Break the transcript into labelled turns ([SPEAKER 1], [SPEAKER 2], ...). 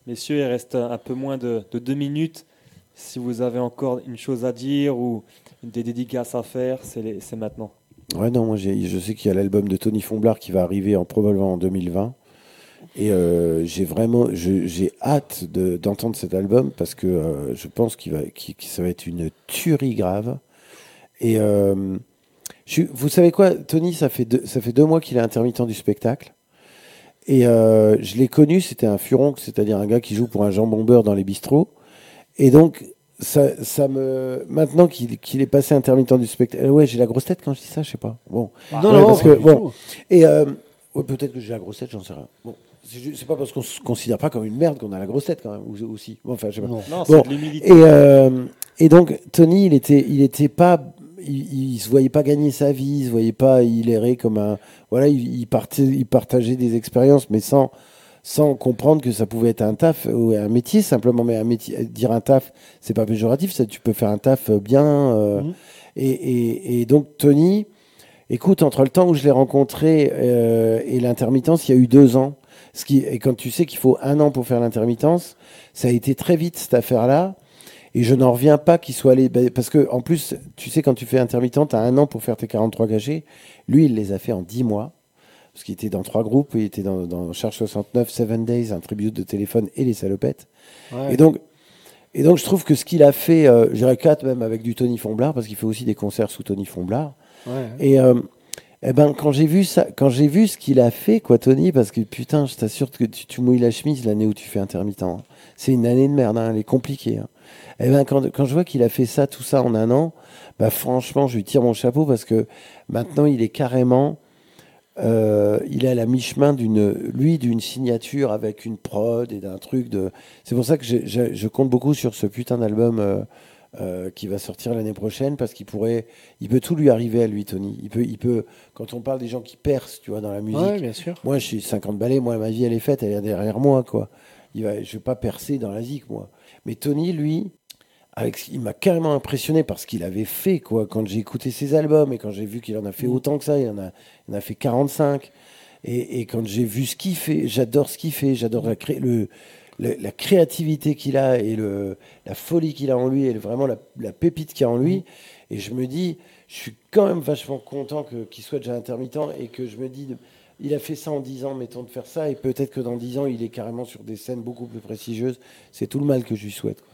[SPEAKER 1] Messieurs, il reste un peu moins de 2 minutes. Si vous avez encore une chose à dire ou des dédicaces à faire, c'est maintenant.
[SPEAKER 2] Ouais, non, moi je sais qu'il y a l'album de Tony Fomblard qui va arriver probablement en 2020. Et j'ai hâte d'entendre cet album parce que je pense que ça va être une tuerie grave. Et vous savez quoi, Tony, ça fait 2 mois qu'il est intermittent du spectacle. Et je l'ai connu, c'était un furon, c'est-à-dire un gars qui joue pour un jambon beurre dans les bistrots. Et donc, maintenant qu'il est passé intermittent du spectacle. Ouais, j'ai la grosse tête quand je dis ça, je sais pas. Bon.
[SPEAKER 3] Non,
[SPEAKER 2] Ouais,
[SPEAKER 3] non,
[SPEAKER 2] parce
[SPEAKER 3] pas
[SPEAKER 2] que,
[SPEAKER 3] du
[SPEAKER 2] bon.
[SPEAKER 3] tout.
[SPEAKER 2] Et ouais, peut-être que j'ai la grosse tête, j'en sais rien. Bon. C'est pas parce qu'on se considère pas comme une merde qu'on a la grosse tête quand même, ou aussi. Bon, enfin, je sais pas.
[SPEAKER 3] Non.
[SPEAKER 1] Non, c'est
[SPEAKER 2] Bon.
[SPEAKER 1] de l'humilité.
[SPEAKER 2] Et donc, Tony, il était pas. Il se voyait pas gagner sa vie, il se voyait pas. Il errait comme un. Voilà, il partageait des expériences, mais sans comprendre que ça pouvait être un taf ou un métier simplement. Mais un métier, dire un taf, c'est pas péjoratif, ça, tu peux faire un taf bien.
[SPEAKER 3] Mhm.
[SPEAKER 2] Et donc, Tony, écoute, entre le temps où je l'ai rencontré et l'intermittence, il y a eu 2 ans. Et quand tu sais qu'il faut 1 an pour faire l'intermittence, ça a été très vite cette affaire-là. Et je n'en reviens pas qu'il soit allé. Parce que, en plus, tu sais, quand tu fais intermittent, tu as 1 an pour faire tes 43 cachets. Lui, il les a fait en 10 mois. Parce qu'il était dans 3 groupes. Il était dans Charge 69, Seven Days, un tribute de téléphone et les salopettes. Et
[SPEAKER 3] Ouais.
[SPEAKER 2] donc, et donc je trouve que ce qu'il a fait, j'irais 4 même avec du Tony Fomblard, parce qu'il fait aussi des concerts sous Tony Fomblard.
[SPEAKER 3] Ouais.
[SPEAKER 2] Et eh ben, quand j'ai vu ça, quand j'ai vu ce qu'il a fait, quoi, Tony, parce que putain, je t'assure que tu mouilles la chemise l'année où tu fais intermittent, hein. C'est une année de merde, hein, elle est compliquée, hein. Eh ben, quand je vois qu'il a fait ça, tout ça en 1 an, bah franchement, je lui tire mon chapeau parce que maintenant, il est carrément, il est à la mi-chemin d'une signature avec une prod et d'un truc de. C'est pour ça que je compte beaucoup sur ce putain d'album. Qui va sortir l'année prochaine parce il peut tout lui arriver à lui, Tony. Quand on parle des gens qui percent, tu vois, dans la
[SPEAKER 3] Ouais,
[SPEAKER 2] musique.
[SPEAKER 3] bien sûr.
[SPEAKER 2] Moi, je suis 50 balais, moi, ma vie, elle est faite, elle est derrière moi, quoi. Je vais pas percer dans la zik, moi. Mais Tony, lui, il m'a carrément impressionné par ce qu'il avait fait, quoi. Quand j'ai écouté ses albums et quand j'ai vu qu'il en a fait
[SPEAKER 3] Mhm.
[SPEAKER 2] autant que ça, il en a fait 45. Et quand j'ai vu ce qu'il fait, j'adore ce qu'il fait, j'adore la créativité qu'il a et la folie qu'il a en lui et vraiment la pépite qu'il y a en lui. Et je me dis, je suis quand même vachement content qu'il soit déjà intermittent et que je me dis, il a fait ça en 10 ans, mettons de faire ça, et peut-être que dans 10 ans, il est carrément sur des scènes beaucoup plus prestigieuses. C'est tout le mal que je lui souhaite, quoi.